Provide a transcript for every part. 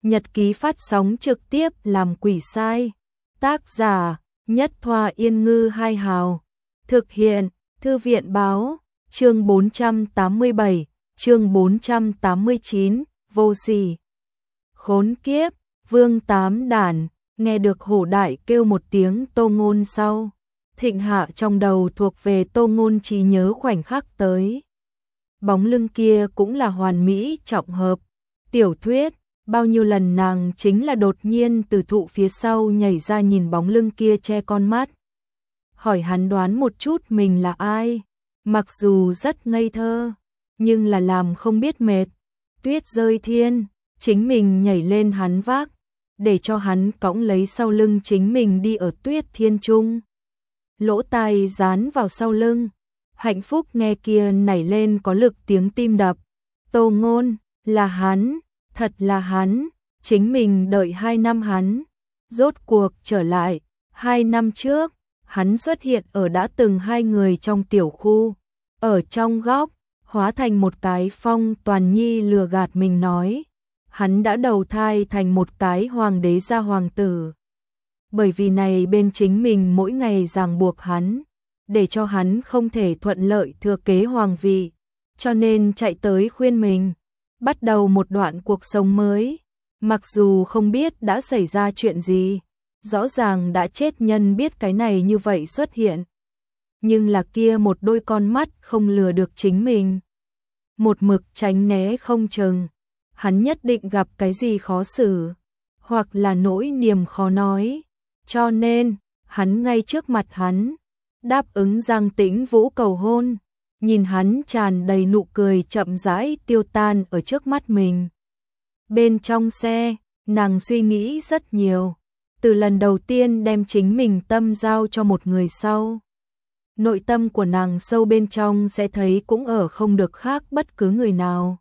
nhật ký phát sóng trực tiếp làm quỷ sai. Tác giả Nhất Thoa Yên Ngư Hai Hào. Thực hiện Thư viện Báo. Chương 487, chương 489, vô sỉ. Khốn kiếp, Vương Tám Đản, nghe được Hổ Đại kêu một tiếng Tô Ngôn sau. Thịnh hạ trong đầu thuộc về Tô Ngôn trí nhớ khoảnh khắc tới. Bóng lưng kia cũng là hoàn mỹ trọng hợp. Tiểu thuyết, bao nhiêu lần nàng chính là đột nhiên từ thụ phía sau nhảy ra nhìn bóng lưng kia che con mắt. Hỏi hắn đoán một chút mình là ai. Mặc dù rất ngây thơ, nhưng là làm không biết mệt. Tuyết rơi thiên, chính mình nhảy lên hắn vác, để cho hắn cõng lấy sau lưng chính mình đi ở tuyết thiên trung. Lỗ tai dán vào sau lưng, hạnh phúc nghe kia nảy lên có lực tiếng tim đập. Tô Ngôn, là hắn, thật là hắn, chính mình đợi 2 năm hắn, rốt cuộc trở lại. 2 năm trước, hắn xuất hiện ở đã từng hai người trong tiểu khu, ở trong góc, hóa thành một cái Phong Toàn Nhi lừa gạt mình nói. Hắn đã đầu thai thành một cái hoàng đế gia hoàng tử. Bởi vì này bên chính mình mỗi ngày ràng buộc hắn, để cho hắn không thể thuận lợi thừa kế hoàng vị, cho nên chạy tới khuyên mình, bắt đầu một đoạn cuộc sống mới. Mặc dù không biết đã xảy ra chuyện gì, rõ ràng đã chết nhân biết cái này như vậy xuất hiện. Nhưng là kia một đôi con mắt không lừa được chính mình. Một mực tránh né không chừng, hắn nhất định gặp cái gì khó xử, hoặc là nỗi niềm khó nói. Cho nên, hắn ngay trước mặt hắn, đáp ứng Giang Tĩnh Vũ cầu hôn, nhìn hắn tràn đầy nụ cười chậm rãi tiêu tan ở trước mắt mình. Bên trong xe, nàng suy nghĩ rất nhiều, từ lần đầu tiên đem chính mình tâm giao cho một người sau. Nội tâm của nàng sâu bên trong sẽ thấy cũng ở không được khác bất cứ người nào.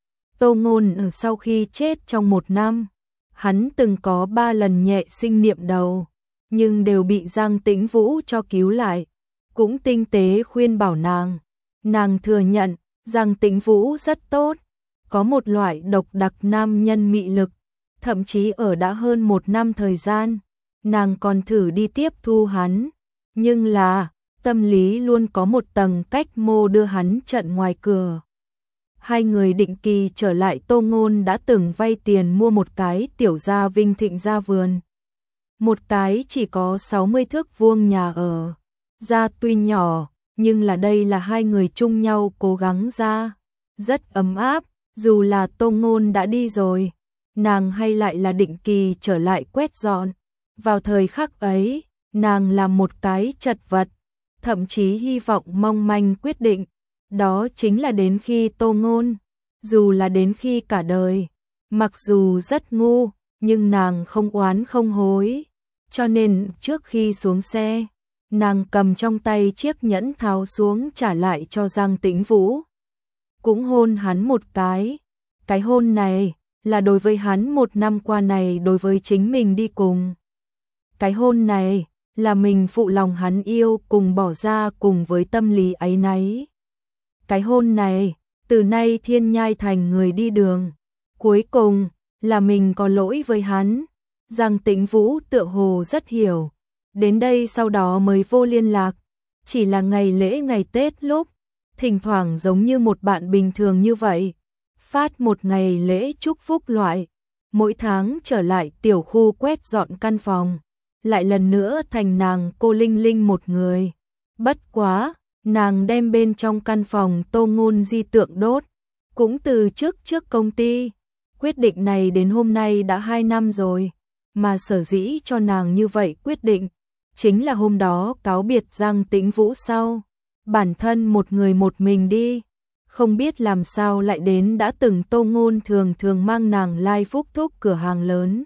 Tô Ngôn ở sau khi chết trong 1 năm, hắn từng có 3 lần nhẹ sinh niệm đầu, nhưng đều bị Giang Tĩnh Vũ cho cứu lại, cũng tinh tế khuyên bảo nàng. Nàng thừa nhận, Giang Tĩnh Vũ rất tốt, có một loại độc đặc nam nhân mị lực, thậm chí ở đã hơn 1 năm thời gian, nàng còn thử đi tiếp thu hắn, nhưng là tâm lý luôn có một tầng cách mô đưa hắn trận ngoài cửa. Hai người định kỳ trở lại. Tô Ngôn đã từng vay tiền mua một cái tiểu gia Vinh Thịnh gia vườn. Một cái chỉ có 60 thước vuông nhà ở. Gia tuy nhỏ, nhưng là đây là hai người chung nhau cố gắng ra. Rất ấm áp, dù là Tô Ngôn đã đi rồi, nàng hay lại là định kỳ trở lại quét dọn. Vào thời khắc ấy, nàng làm một cái chật vật, thậm chí hy vọng mong manh quyết định. Đó chính là đến khi Tô Ngôn, dù là đến khi cả đời, mặc dù rất ngu, nhưng nàng không oán không hối. Cho nên trước khi xuống xe, nàng cầm trong tay chiếc nhẫn tháo xuống trả lại cho Giang Tĩnh Vũ. Cũng hôn hắn một cái. Cái hôn này là đối với hắn 1 năm qua này đối với chính mình đi cùng. Cái hôn này là mình phụ lòng hắn yêu cùng bỏ ra cùng với tâm lý áy náy. Cái hôn này, từ nay thiên nhai thành người đi đường. Cuối cùng, là mình có lỗi với hắn. Giang Tĩnh Vũ tựa hồ rất hiểu. Đến đây sau đó mới vô liên lạc. Chỉ là ngày lễ ngày Tết lúc, thỉnh thoảng giống như một bạn bình thường như vậy. Phát một ngày lễ chúc phúc loại. Mỗi tháng trở lại tiểu khu quét dọn căn phòng. Lại lần nữa thành nàng cô Linh Linh một người. Bất quá, nàng đem bên trong căn phòng Tô Ngôn di tượng đốt, cũng từ trước công ty. Quyết định này đến hôm nay đã 2 năm rồi, mà sở dĩ cho nàng như vậy quyết định, chính là hôm đó cáo biệt Giang Tĩnh Vũ sau, bản thân một người một mình đi, không biết làm sao lại đến đã từng Tô Ngôn thường mang nàng lai phúc thúc cửa hàng lớn.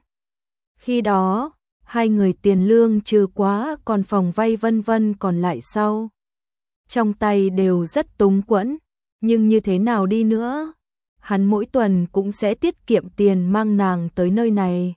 Khi đó, hai người tiền lương trừ quá còn phòng vay vân vân còn lại sau. Trong tay đều rất túng quẫn, nhưng như thế nào đi nữa, hắn mỗi tuần cũng sẽ tiết kiệm tiền mang nàng tới nơi này.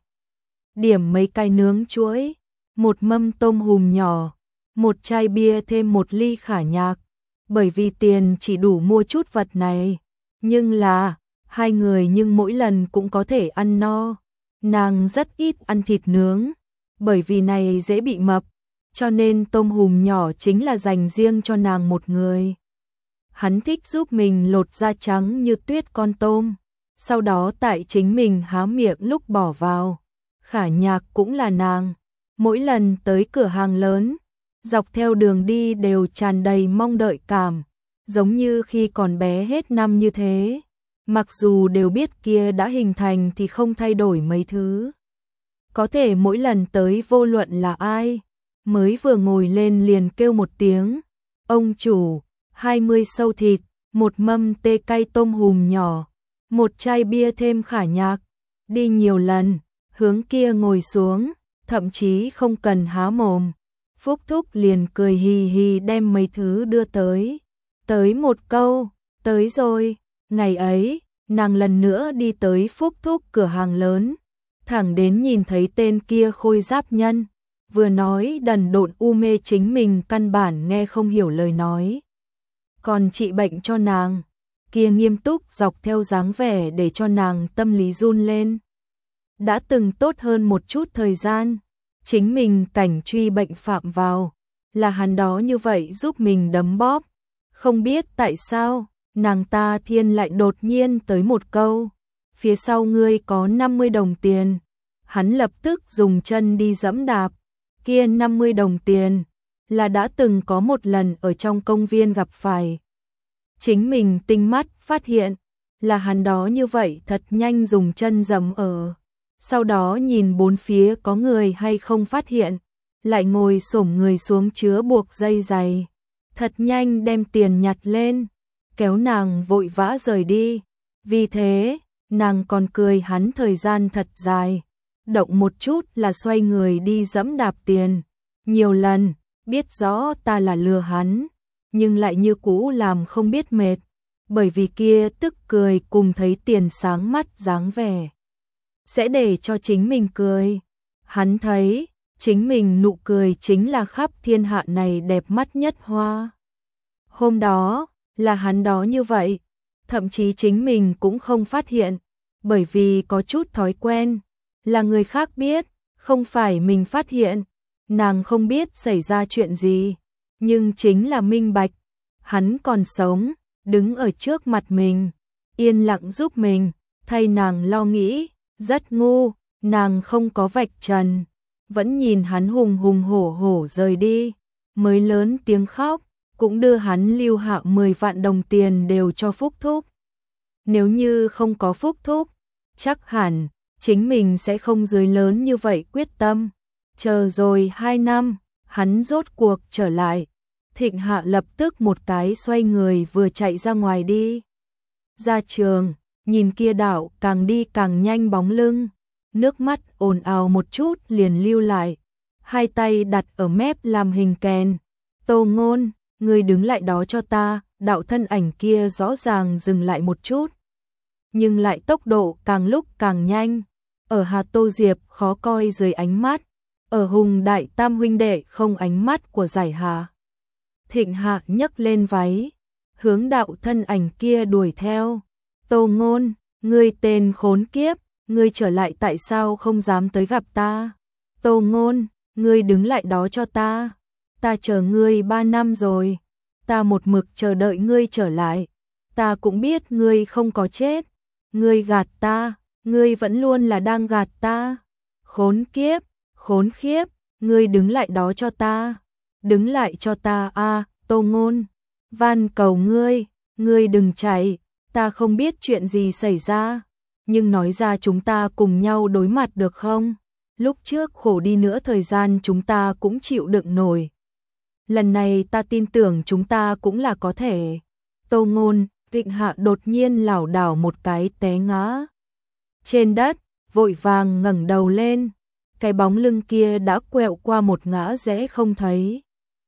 Điểm mấy cái nướng chuối, một mâm tôm hùm nhỏ, một chai bia thêm một ly khả nhạc, bởi vì tiền chỉ đủ mua chút vật này, nhưng là, hai người nhưng mỗi lần cũng có thể ăn no, nàng rất ít ăn thịt nướng, bởi vì này dễ bị mập, cho nên tôm hùm nhỏ chính là dành riêng cho nàng một người. Hắn thích giúp mình lột da trắng như tuyết con tôm, sau đó tại chính mình há miệng lúc bỏ vào. Khả Nhạc cũng là nàng, mỗi lần tới cửa hàng lớn, dọc theo đường đi đều tràn đầy mong đợi cảm, giống như khi còn bé hết năm như thế. Mặc dù đều biết kia đã hình thành thì không thay đổi mấy thứ. Có thể mỗi lần tới vô luận là ai, mới vừa ngồi lên liền kêu một tiếng, ông chủ, 20 sâu thịt, một mâm tê cay tôm hùm nhỏ, một chai bia thêm Khả Nhạc. Đi nhiều lần, hướng kia ngồi xuống, thậm chí không cần há mồm. Phúc Thúc liền cười hì hì đem mấy thứ đưa tới. Tới một câu, tới rồi. Ngày ấy, nàng lần nữa đi tới Phúc Thúc cửa hàng lớn, thẳng đến nhìn thấy tên kia khôi giáp nhân, vừa nói đần độn u mê chính mình căn bản nghe không hiểu lời nói. Còn trị bệnh cho nàng, kia nghiêm túc dọc theo dáng vẻ để cho nàng tâm lý run lên. Đã từng tốt hơn một chút thời gian, chính mình cảnh truy bệnh phạm vào, là hắn đó như vậy giúp mình đấm bóp. Không biết tại sao, nàng ta thiên lại đột nhiên tới một câu, phía sau ngươi có 50 đồng tiền. Hắn lập tức dùng chân đi giẫm đạp, kia 50 đồng tiền, là đã từng có một lần ở trong công viên gặp phải. Chính mình tinh mắt phát hiện, là hắn đó như vậy thật nhanh dùng chân giẫm ở. Sau đó nhìn bốn phía có người hay không phát hiện, lại ngồi xổm người xuống chứa buộc dây giày, thật nhanh đem tiền nhặt lên, kéo nàng vội vã rời đi. Vì thế, nàng còn cười hắn thời gian thật dài, động một chút là xoay người đi giẫm đạp tiền. Nhiều lần, biết rõ ta là lừa hắn, nhưng lại như cũ làm không biết mệt, bởi vì kia tức cười cùng thấy tiền sáng mắt dáng vẻ. Sẽ để cho chính mình cười. Hắn thấy, chính mình nụ cười chính là khắp thiên hạ này đẹp mắt nhất hoa. Hôm đó, là hắn đó như vậy, thậm chí chính mình cũng không phát hiện, bởi vì có chút thói quen, là người khác biết, không phải mình phát hiện. Nàng không biết xảy ra chuyện gì, nhưng chính là minh bạch, hắn còn sống, đứng ở trước mặt mình, yên lặng giúp mình, thay nàng lo nghĩ. Rất ngu, nàng không có vạch trần, vẫn nhìn hắn hùng hùng hổ hổ rời đi, mới lớn tiếng khóc, cũng đưa hắn lưu hạ 10 vạn đồng tiền đều cho Phúc Thúc. Nếu như không có Phúc Thúc, chắc hẳn chính mình sẽ không dưới lớn như vậy quyết tâm. Chờ rồi 2 năm, hắn rốt cuộc trở lại. Thịnh Hạ lập tức một cái xoay người vừa chạy ra ngoài đi. Ra trường, nhìn kia đảo càng đi càng nhanh bóng lưng, nước mắt ồn ào một chút liền lưu lại, hai tay đặt ở mép làm hình kèn. Tô Ngôn, ngươi đứng lại đó cho ta. Đạo thân ảnh kia rõ ràng dừng lại một chút, nhưng lại tốc độ càng lúc càng nhanh. Ở Hà Tô Diệp khó coi dưới ánh mắt, ở Hùng Đại Tam huynh đệ không ánh mắt của Giải Hà. Thịnh Hạ nhấc lên váy, hướng đạo thân ảnh kia đuổi theo. Tô Ngôn, ngươi tên khốn kiếp, ngươi trở lại tại sao không dám tới gặp ta? Tô Ngôn, ngươi đứng lại đó cho ta. Ta chờ ngươi 3 năm rồi, ta một mực chờ đợi ngươi trở lại. Ta cũng biết ngươi không có chết, ngươi gạt ta, ngươi vẫn luôn là đang gạt ta. Khốn kiếp, khốn khiếp, ngươi đứng lại đó cho ta. Đứng lại cho ta a, Tô Ngôn, van cầu ngươi đừng chạy. Ta không biết chuyện gì xảy ra, nhưng nói ra chúng ta cùng nhau đối mặt được không? Lúc trước khổ đi nữa thời gian chúng ta cũng chịu đựng nổi. Lần này ta tin tưởng chúng ta cũng là có thể. Tô Ngôn, Thịnh Hạ đột nhiên lảo đảo một cái té ngã trên đất, vội vàng ngẩng đầu lên. Cái bóng lưng kia đã quẹo qua một ngã rẽ không thấy.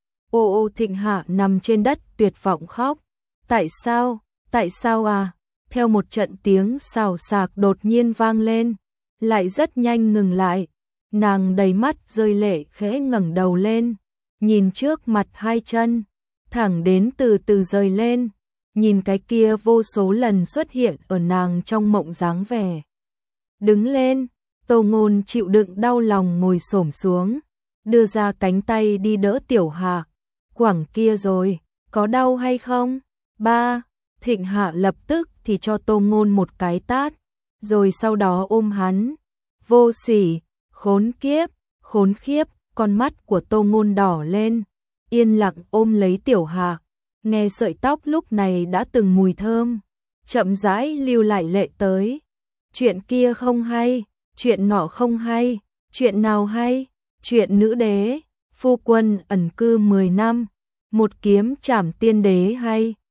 Ô Thịnh Hạ nằm trên đất tuyệt vọng khóc. Tại sao? Tại sao à? Theo một trận tiếng xào xạc đột nhiên vang lên, lại rất nhanh ngừng lại. Nàng đầy mắt rơi lệ khẽ ngẩng đầu lên, nhìn trước mặt hai chân, thẳng đến từ từ rời lên, nhìn cái kia vô số lần xuất hiện ở nàng trong mộng dáng vẻ. Đứng lên, Tô Ngôn chịu đựng đau lòng ngồi xổm xuống, đưa ra cánh tay đi đỡ Tiểu Hạ. Quẳng kia rồi, có đau hay không? Ba, Thịnh Hạ lập tức thì cho Tô Ngôn một cái tát, rồi sau đó ôm hắn. Vô sỉ, khốn kiếp, khốn khiếp, con mắt của Tô Ngôn đỏ lên, yên lặng ôm lấy Tiểu Hạ. Nghe sợi tóc lúc này đã từng mùi thơm, chậm rãi lưu lại lệ tới. Chuyện kia không hay, chuyện nọ không hay, chuyện nào hay? Chuyện nữ đế, phu quân ẩn cư 10 năm, một kiếm trảm tiên đế hay?